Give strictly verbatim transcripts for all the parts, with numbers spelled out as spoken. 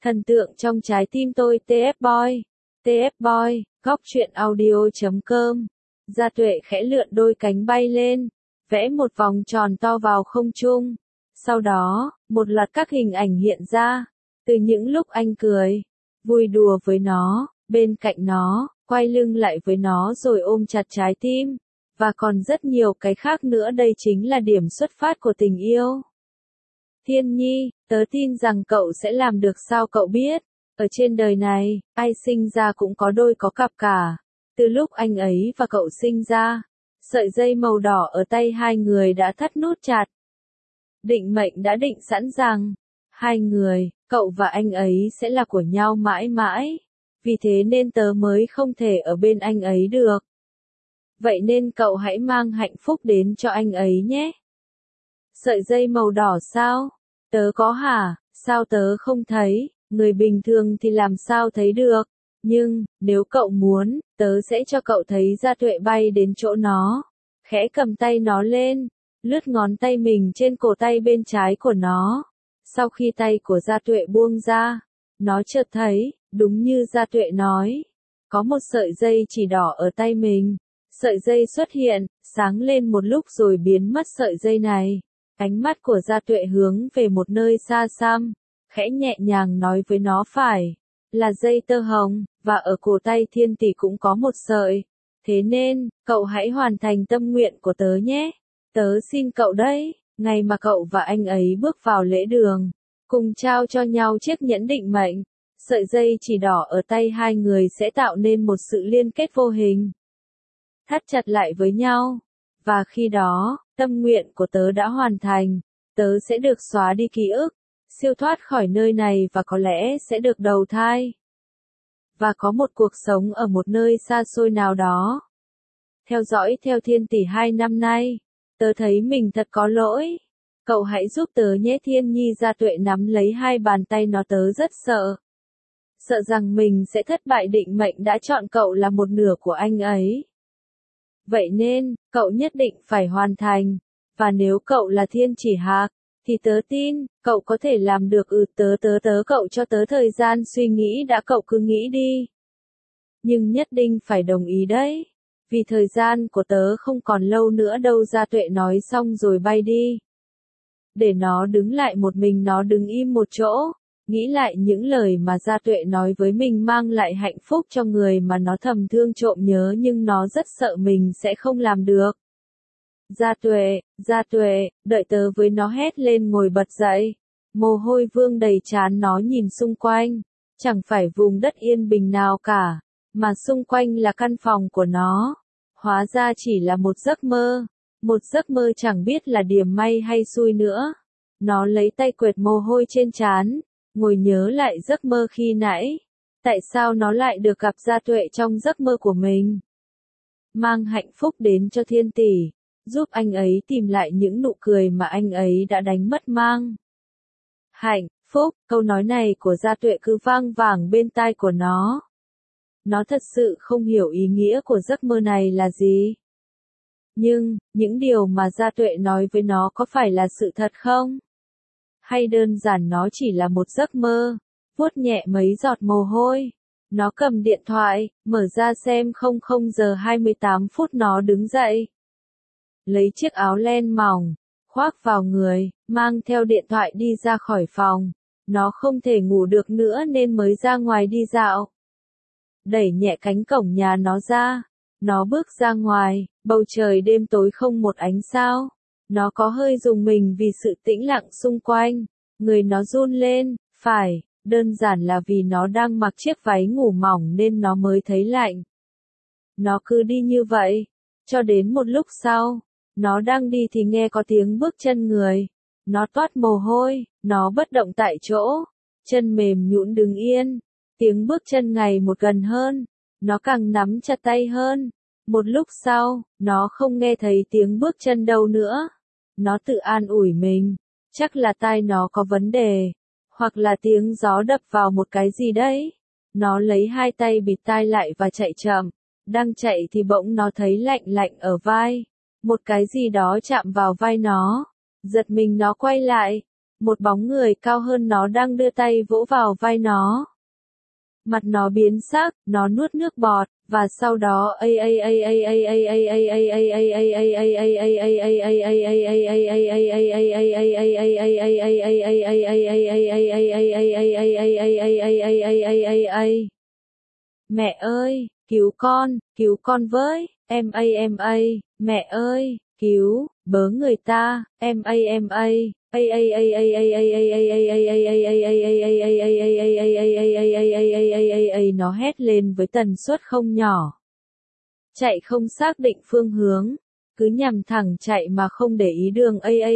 Thần tượng trong trái tim tôi tê ép Boy. tê ép Boy, góc truyện audio chấm com. Gia Tuệ khẽ lượn đôi cánh bay lên, vẽ một vòng tròn to vào không trung. Sau đó, một loạt các hình ảnh hiện ra. Từ những lúc anh cười, vui đùa với nó, bên cạnh nó, quay lưng lại với nó rồi ôm chặt trái tim. Và còn rất nhiều cái khác nữa, đây chính là điểm xuất phát của tình yêu. Thiên Nhi, tớ tin rằng cậu sẽ làm được, sao cậu biết? Ở trên đời này, ai sinh ra cũng có đôi có cặp cả. Từ lúc anh ấy và cậu sinh ra, sợi dây màu đỏ ở tay hai người đã thắt nút chặt. Định mệnh đã định sẵn rằng, hai người, cậu và anh ấy sẽ là của nhau mãi mãi. Vì thế nên tớ mới không thể ở bên anh ấy được. Vậy nên cậu hãy mang hạnh phúc đến cho anh ấy nhé. Sợi dây màu đỏ sao? Tớ có hả? Sao tớ không thấy? Người bình thường thì làm sao thấy được? Nhưng, nếu cậu muốn, tớ sẽ cho cậu thấy. Gia Tuệ bay đến chỗ nó, khẽ cầm tay nó lên, lướt ngón tay mình trên cổ tay bên trái của nó. Sau khi tay của Gia Tuệ buông ra, nó chợt thấy, đúng như Gia Tuệ nói, có một sợi dây chỉ đỏ ở tay mình. Sợi dây xuất hiện, sáng lên một lúc rồi biến mất. Sợi dây này, ánh mắt của Gia Tuệ hướng về một nơi xa xăm, khẽ nhẹ nhàng nói với nó, phải là dây tơ hồng, và ở cổ tay Thiên Tỷ cũng có một sợi. Thế nên, cậu hãy hoàn thành tâm nguyện của tớ nhé. Tớ xin cậu đấy, ngày mà cậu và anh ấy bước vào lễ đường, cùng trao cho nhau chiếc nhẫn định mệnh, sợi dây chỉ đỏ ở tay hai người sẽ tạo nên một sự liên kết vô hình, thắt chặt lại với nhau. Và khi đó, tâm nguyện của tớ đã hoàn thành, tớ sẽ được xóa đi ký ức, siêu thoát khỏi nơi này và có lẽ sẽ được đầu thai. Và có một cuộc sống ở một nơi xa xôi nào đó. Theo dõi theo Thiên Tỷ hai năm nay, tớ thấy mình thật có lỗi. Cậu hãy giúp tớ nhé Thiên Nhi. Gia Tuệ nắm lấy hai bàn tay nó, tớ rất sợ. Sợ rằng mình sẽ thất bại, định mệnh đã chọn cậu là một nửa của anh ấy. Vậy nên, cậu nhất định phải hoàn thành. Và nếu cậu là Thiên Chỉ Hạc, thì tớ tin, cậu có thể làm được. Ừ tớ tớ tớ cậu cho tớ thời gian suy nghĩ đã, cậu cứ nghĩ đi. Nhưng nhất định phải đồng ý đấy. Vì thời gian của tớ không còn lâu nữa đâu. Gia Tuệ nói xong rồi bay đi. Để nó đứng lại một mình, nó đứng im một chỗ, nghĩ lại những lời mà Gia Tuệ nói với mình mang lại hạnh phúc cho người mà nó thầm thương trộm nhớ, nhưng nó rất sợ mình sẽ không làm được. Gia Tuệ, Gia Tuệ, đợi tớ với, nó hét lên ngồi bật dậy. Mồ hôi vương đầy trán, nó nhìn xung quanh. Chẳng phải vùng đất yên bình nào cả, mà xung quanh là căn phòng của nó. Hóa ra chỉ là một giấc mơ. Một giấc mơ chẳng biết là điểm may hay xui nữa. Nó lấy tay quệt mồ hôi trên trán, ngồi nhớ lại giấc mơ khi nãy. Tại sao nó lại được gặp Gia Tuệ trong giấc mơ của mình? Mang hạnh phúc đến cho Thiên Tỷ, giúp anh ấy tìm lại những nụ cười mà anh ấy đã đánh mất. Mang hạnh phúc, câu nói này của Gia Tuệ cứ vang vẳng bên tai của nó. Nó thật sự không hiểu ý nghĩa của giấc mơ này là gì. Nhưng, những điều mà Gia Tuệ nói với nó có phải là sự thật không? Hay đơn giản nó chỉ là một giấc mơ? Vuốt nhẹ mấy giọt mồ hôi, nó cầm điện thoại, mở ra xem. Không không giờ hai mươi tám phút nó đứng dậy. Lấy chiếc áo len mỏng, khoác vào người, mang theo điện thoại đi ra khỏi phòng. Nó không thể ngủ được nữa nên mới ra ngoài đi dạo. Đẩy nhẹ cánh cổng nhà nó ra. Nó bước ra ngoài, bầu trời đêm tối không một ánh sao. Nó có hơi rùng mình vì sự tĩnh lặng xung quanh. Người nó run lên, phải, đơn giản là vì nó đang mặc chiếc váy ngủ mỏng nên nó mới thấy lạnh. Nó cứ đi như vậy, cho đến một lúc sau, nó đang đi thì nghe có tiếng bước chân người. Nó toát mồ hôi, nó bất động tại chỗ, chân mềm nhũn đứng yên. Tiếng bước chân ngày một gần hơn. Nó càng nắm chặt tay hơn. Một lúc sau, nó không nghe thấy tiếng bước chân đâu nữa. Nó tự an ủi mình, chắc là tai nó có vấn đề, hoặc là tiếng gió đập vào một cái gì đấy. Nó lấy hai tay bịt tai lại và chạy chậm. Đang chạy thì bỗng nó thấy lạnh lạnh ở vai. Một cái gì đó chạm vào vai nó. Giật mình nó quay lại. Một bóng người cao hơn nó đang đưa tay vỗ vào vai nó. Mặt nó biến sắc, nó nuốt nước bọt, và sau đó a a a a a a a a a. Mẹ ơi, cứu con, cứu con với, em a em a, mẹ ơi, cứu, bớ người ta, em a em a. Nó hét lên với tần suất không nhỏ. Chạy không xác định phương hướng, cứ nhằm thẳng chạy mà không để ý đường.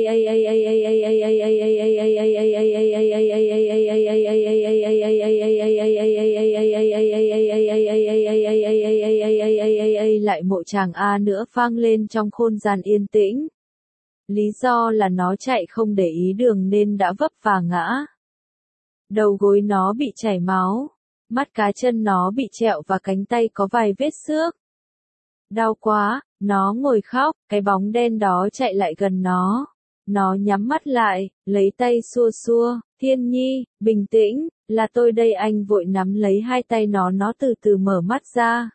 Lại mộ tràng a nữa vang lên trong không gian yên tĩnh. Lý do là nó chạy không để ý đường nên đã vấp và ngã. Đầu gối nó bị chảy máu, mắt cá chân nó bị trẹo và cánh tay có vài vết xước. Đau quá, nó ngồi khóc, cái bóng đen đó chạy lại gần nó. Nó nhắm mắt lại, lấy tay xua xua, Thiên Nhi, bình tĩnh, là tôi đây. Anh vội nắm lấy hai tay nó, nó từ từ mở mắt ra.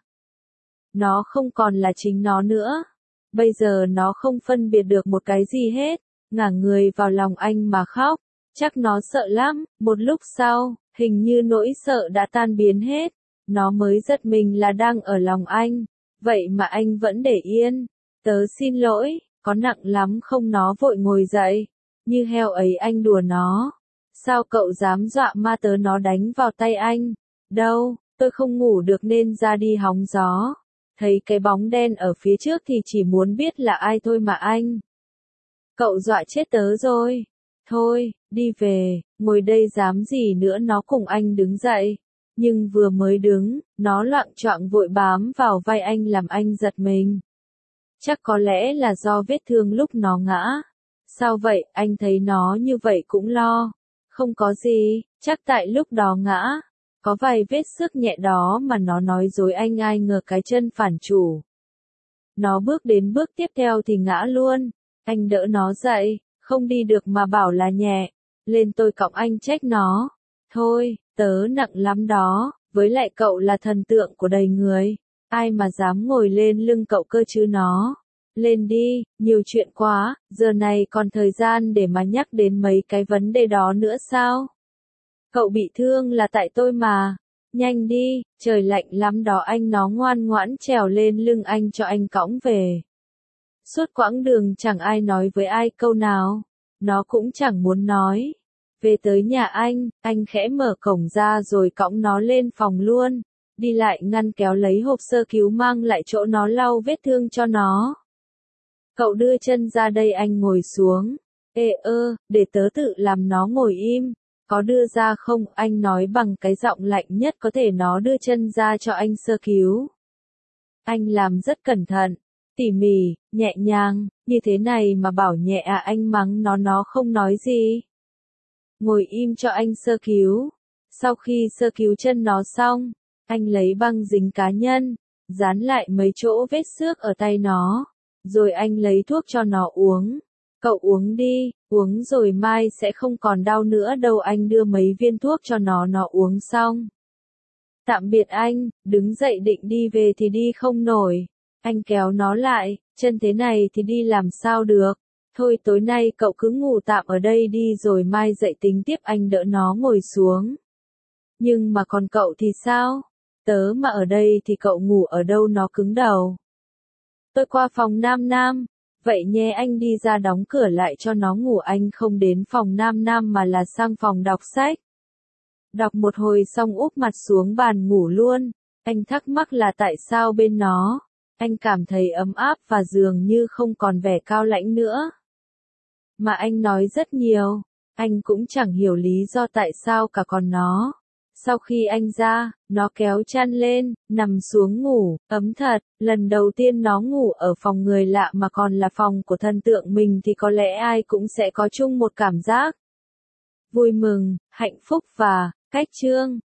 Nó không còn là chính nó nữa. Bây giờ nó không phân biệt được một cái gì hết, ngả người vào lòng anh mà khóc. Chắc nó sợ lắm. Một lúc sau, hình như nỗi sợ đã tan biến hết. Nó mới giật mình là đang ở lòng anh. Vậy mà anh vẫn để yên. Tớ xin lỗi, có nặng lắm không? Nó vội ngồi dậy. Như heo ấy anh đùa nó. Sao cậu dám dọa ma tớ? Nó đánh vào tay anh. Đâu, tôi không ngủ được nên ra đi hóng gió. Thấy cái bóng đen ở phía trước thì chỉ muốn biết là ai thôi mà anh. Cậu dọa chết tớ rồi. Thôi, đi về, ngồi đây dám gì nữa? Nó cùng anh đứng dậy. Nhưng vừa mới đứng, nó loạng choạng vội bám vào vai anh làm anh giật mình. Chắc có lẽ là do vết thương lúc nó ngã. Sao vậy? Anh thấy nó như vậy cũng lo. Không có gì, chắc tại lúc đó ngã. Có vài vết xước nhẹ đó mà. Nó nói dối anh, ai ngờ cái chân phản chủ. Nó bước đến bước tiếp theo thì ngã luôn. Anh đỡ nó dậy, không đi được mà bảo là nhẹ. Lên tôi cõng anh trách nó. Thôi, tớ nặng lắm đó, với lại cậu là thần tượng của đầy người. Ai mà dám ngồi lên lưng cậu cơ chứ? Nó. Lên đi, nhiều chuyện quá, giờ này còn thời gian để mà nhắc đến mấy cái vấn đề đó nữa sao? Cậu bị thương là tại tôi mà. Nhanh đi, trời lạnh lắm đó. Anh nó ngoan ngoãn trèo lên lưng anh cho anh cõng về. Suốt quãng đường chẳng ai nói với ai câu nào. Nó cũng chẳng muốn nói. Về tới nhà anh, anh khẽ mở cổng ra rồi cõng nó lên phòng luôn. Đi lại ngăn kéo lấy hộp sơ cứu mang lại chỗ nó lau vết thương cho nó. Cậu đưa chân ra đây. Anh ngồi xuống. Ê ơ, để tớ tự làm. Nó ngồi im. Có đưa ra không? Anh nói bằng cái giọng lạnh nhất có thể. Nó đưa chân ra cho anh sơ cứu. Anh làm rất cẩn thận, tỉ mỉ, nhẹ nhàng, như thế này mà bảo nhẹ à? Anh mắng nó. Nó không nói gì. Ngồi im cho anh sơ cứu. Sau khi sơ cứu chân nó xong, anh lấy băng dính cá nhân, dán lại mấy chỗ vết xước ở tay nó. Rồi anh lấy thuốc cho nó uống. Cậu uống đi, uống rồi mai sẽ không còn đau nữa đâu. Anh đưa mấy viên thuốc cho nó, nó uống xong. Tạm biệt anh, đứng dậy định đi về thì đi không nổi. Anh kéo nó lại, chân thế này thì đi làm sao được. Thôi tối nay cậu cứ ngủ tạm ở đây đi rồi mai dậy tính tiếp. Anh đỡ nó ngồi xuống. Nhưng mà còn cậu thì sao? Tớ mà ở đây thì cậu ngủ ở đâu? Nó cứng đầu. Tôi qua phòng Nam Nam. Vậy nhé. Anh đi ra đóng cửa lại cho nó ngủ. Anh không đến phòng Nam Nam mà là sang phòng đọc sách. Đọc một hồi xong úp mặt xuống bàn ngủ luôn. Anh thắc mắc là tại sao bên nó, anh cảm thấy ấm áp và dường như không còn vẻ cao lãnh nữa. Mà anh nói rất nhiều, anh cũng chẳng hiểu lý do tại sao cả. Còn nó, sau khi anh ra, nó kéo chăn lên, nằm xuống ngủ, ấm thật. Lần đầu tiên nó ngủ ở phòng người lạ mà còn là phòng của thần tượng mình thì có lẽ ai cũng sẽ có chung một cảm giác vui mừng, hạnh phúc và cách chương.